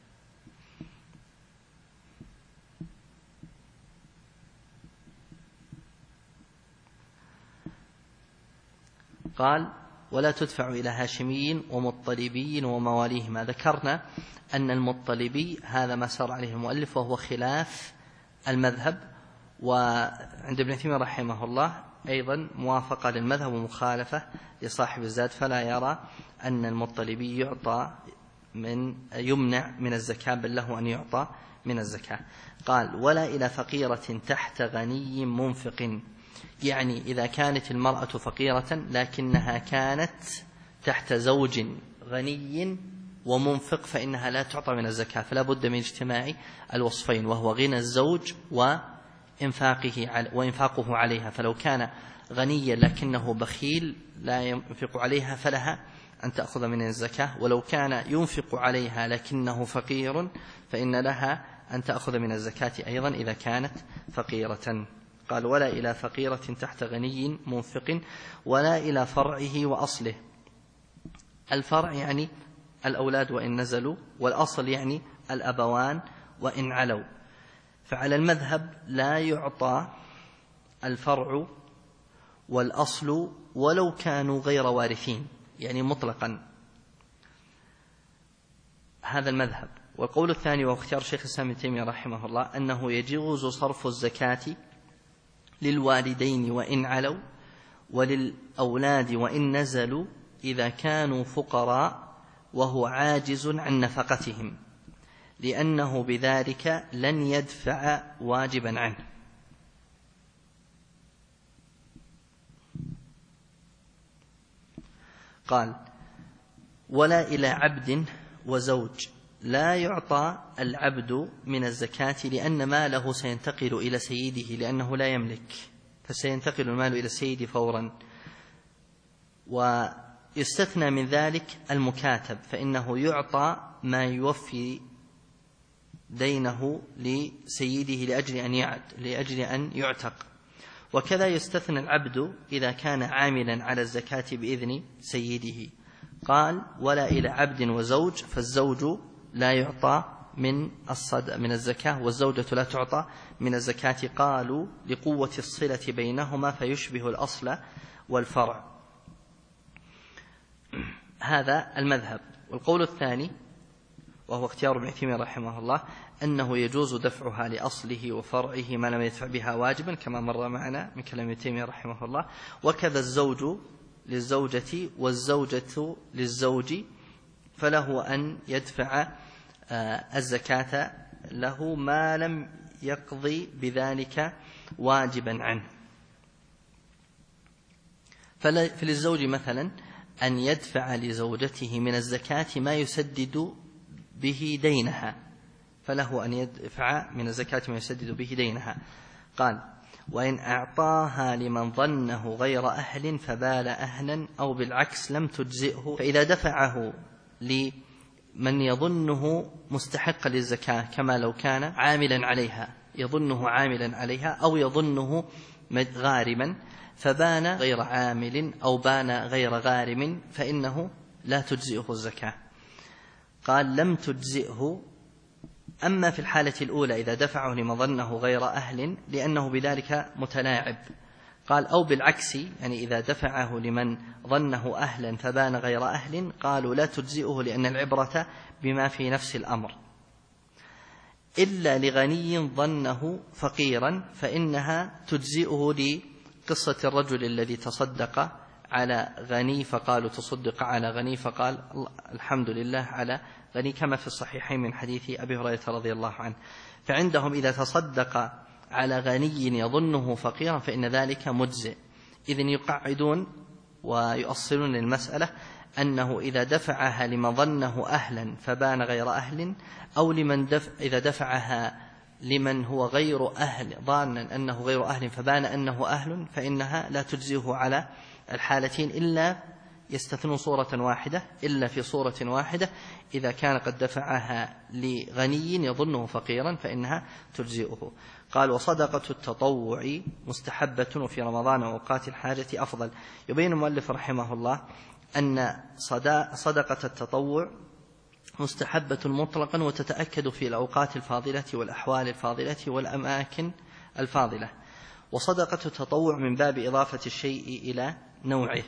A: قال: ولا تدفع إلى هاشمي ومطلبي ومواليهما. ذكرنا أن المطلبي هذا ما سار عليه المؤلف وهو خلاف المذهب، وعند ابن تيمية رحمه الله أيضا موافقة للمذهب ومخالفة لصاحب الزاد، فلا يرى أن المطلبي يمنع من الزكاة، بل له أن يعطى من الزكاة. قال: ولا إلى فقيرة تحت غني منفق، يعني إذا كانت المرأة فقيرة لكنها كانت تحت زوج غني ومنفق فإنها لا تعطى من الزكاة، فلا بد من اجتماع الوصفين، وهو غنى الزوج وإنفاقه عليها. فلو كان غنيا لكنه بخيل لا ينفق عليها فلها أن تأخذ من الزكاة، ولو كان ينفق عليها لكنه فقير فإن لها أن تأخذ من الزكاة أيضا إذا كانت فقيرة. قال: ولا إلى فقيرة تحت غني منفق، ولا إلى فرعه وأصله. الفرع يعني الأولاد وإن نزلوا، والأصل يعني الأبوان وإن علوا. فعلى المذهب لا يعطى الفرع والأصل ولو كانوا غير وارثين، يعني مطلقا، هذا المذهب. والقول الثاني وهو اختيار شيخ الإسلام ابن تيمية رحمه الله أنه يجوز صرف الزكاة للوالدين وإن علوا، وللأولاد وإن نزلوا، إذا كانوا فقراء وهو عاجز عن نفقتهم، لأنه بذلك لن يدفع واجبا عنه. قال: ولا إلى عبد وزوج، لا يعطى العبد من الزكاة لأن ماله سينتقل إلى سيده، لأنه لا يملك، فسينتقل المال إلى السيد فورا. ويستثنى من ذلك المكاتب، فإنه يعطى ما يوفي دينه لسيده لأجل أن يعتق. وكذا يستثنى العبد إذا كان عاملا على الزكاة بإذن سيده. قال: ولا إلى عبد وزوج، فالزوج لا يعطى من الزكاة، والزوجة لا تعطى من الزكاة. قالوا: لقوة الصلة بينهما فيشبه الأصل والفرع. هذا المذهب. والقول الثاني وهو اختيار ابن تيمية رحمه الله أنه يجوز دفعها لأصله وفرعه ما لم يدفع بها واجبا، كما مر معنا من كلام ابن تيمية رحمه الله. وكذا الزوج للزوجة والزوجة للزوج، فله أن يدفع الزكاة له ما لم يقضي بذلك واجبا عنه. فللزوج مثلا أن يدفع لزوجته من الزكاة ما يسدد به دينها، فله أن يدفع من الزكاة ما يسدد به دينها. قال: وإن أعطاها لمن ظنه غير أهل فبال أهلا أو بالعكس لم تجزئه. فإذا دفعه لمن يظنه مستحق للزكاة، كما لو كان عاملا عليها، يظنه عاملا عليها أو يظنه غارما، فبان غير عامل أو بان غير غارم، فإنه لا تجزئه الزكاة. قال: لم تجزئه. أما في الحالة الأولى إذا دفعه لمن ظنه غير أهل لأنه بذلك متلاعب. قال: أو بالعكس، يعني إذا دفعه لمن ظنه أهلا فبان غير أهل، قالوا لا تجزئه لأن العبرة بما في نفس الأمر، إلا لغني ظنه فقيرا فإنها تجزئه، لقصة الرجل الذي تصدق على غني فقالوا تصدق على غني، فقال الحمد لله على غني، كما في الصحيحين من حديث أبي هريرة رضي الله عنه. فعندهم إذا تصدق على غني يظنه فقيرا فإن ذلك مجزئ. إذن يقعدون ويؤصلون المسألة أنه إذا دفعها لمن ظنه أهلا فبان غير أهل، أو إذا دفعها لمن هو غير أهل ظانا أنه غير أهل فبان أنه أهل فإنها لا تجزيه على الحالتين، إلا يستثنون صورة واحدة، إلا في صورة واحدة إذا كان قد دفعها لغني يظنه فقيرا فإنها تجزئه. قال وصدقة التطوع مستحبة وفي رمضان وأوقات الحاجة أفضل. يبين المؤلف رحمه الله أن صدقة التطوع مستحبة مطلقا وتتأكد في الأوقات الفاضلة والأحوال الفاضلة والأماكن الفاضلة. وصدقة التطوع من باب إضافة الشيء إلى نوعه،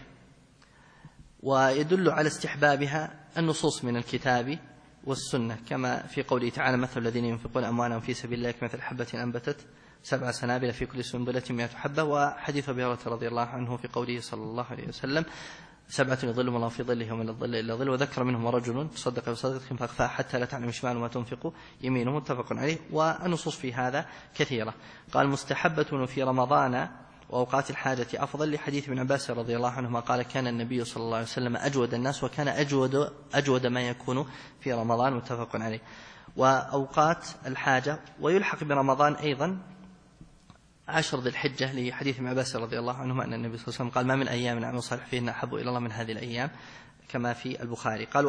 A: ويدل على استحبابها النصوص من الكتاب والسنة، كما في قوله تعالى مثل الذين ينفقون أموالهم في سبيل الله كمثل حبة أنبتت 7 سنابل في كل سنبلة 100 حبة. وحديث أبي هريرة رضي الله عنه في قوله صلى الله عليه وسلم 7 يظلهم الله في ظله يوم لا ظل إلا ظله، وذكر منهم رجل تصدق بصدقة فأخفاها حتى لا تعلم شماله ما تنفق يمينه، متفق عليه. والنصوص في هذا كثيرة. قال مستحبة في رمضان وأوقات الحاجة أفضل لحديث ابن عباس رضي الله عنهما قال كان النبي صلى الله عليه وسلم أجود الناس وكان أجود ما يكون في رمضان، متفق عليه. وأوقات الحاجة ويلحق برمضان أيضا 10 ذي الحجة لحديث ابن عباس رضي الله عنهما أن النبي صلى الله عليه وسلم قال ما من أيام العمل الصالح فيهن أحب إلى الله من هذه الأيام، كما في البخاري. قالوا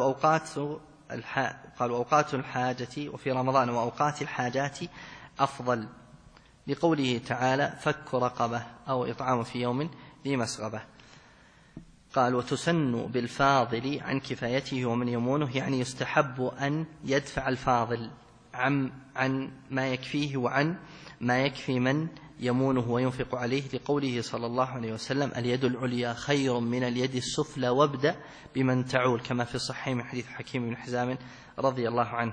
A: أوقات الحاجة وفي رمضان وأوقات الحاجات أفضل لقوله تعالى فك رقبة أو إطعام في يوم ذي مسغبة. قال وتسن بالفاضل عن كفايته ومن يمونه، يعني يستحب أن يدفع الفاضل عن ما يكفيه وعن ما يكفي من يمونه وينفق عليه، لقوله صلى الله عليه وسلم اليد العليا خير من اليد السفلى وابدأ بمن تعول، كما في الصحيح من حديث حكيم بن حزام رضي الله عنه.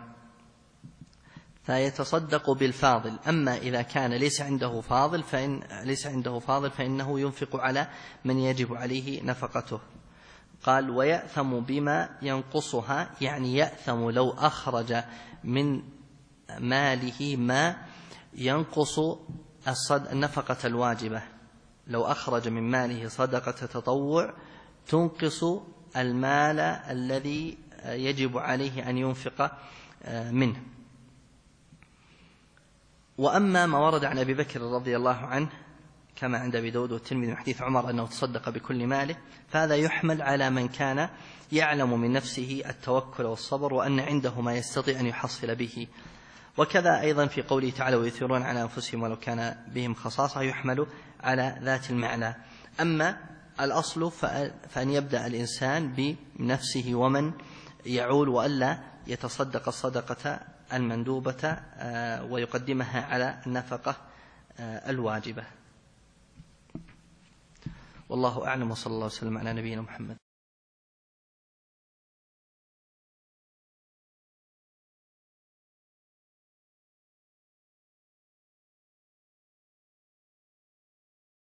A: فيتصدق بالفاضل. أما إذا كان ليس عنده فاضل فإنه ينفق على من يجب عليه نفقته. قال ويأثم بما ينقصها، يعني يأثم لو أخرج من ماله ما ينقص النفقة الواجبة. لو أخرج من ماله صدقة تطوع تنقص المال الذي يجب عليه أن ينفق منه. وأما ما ورد عن أبي بكر رضي الله عنه كما عند أبي داود والترمذي من حديث عمر أنه تصدق بكل ماله، فهذا يحمل على من كان يعلم من نفسه التوكل والصبر وأن عنده ما يستطيع أن يحصل به. وكذا أيضا في قوله تعالى ويؤثرون على أنفسهم ولو كان بهم خصاصة يحمل على ذات المعنى. أما الأصل فأن يبدأ الإنسان بنفسه ومن يعول، وألا يتصدق الصدقة المندوبة ويقدمها على النفقة الواجبة. والله أعلم، وصلى الله وسلم على نبينا محمد.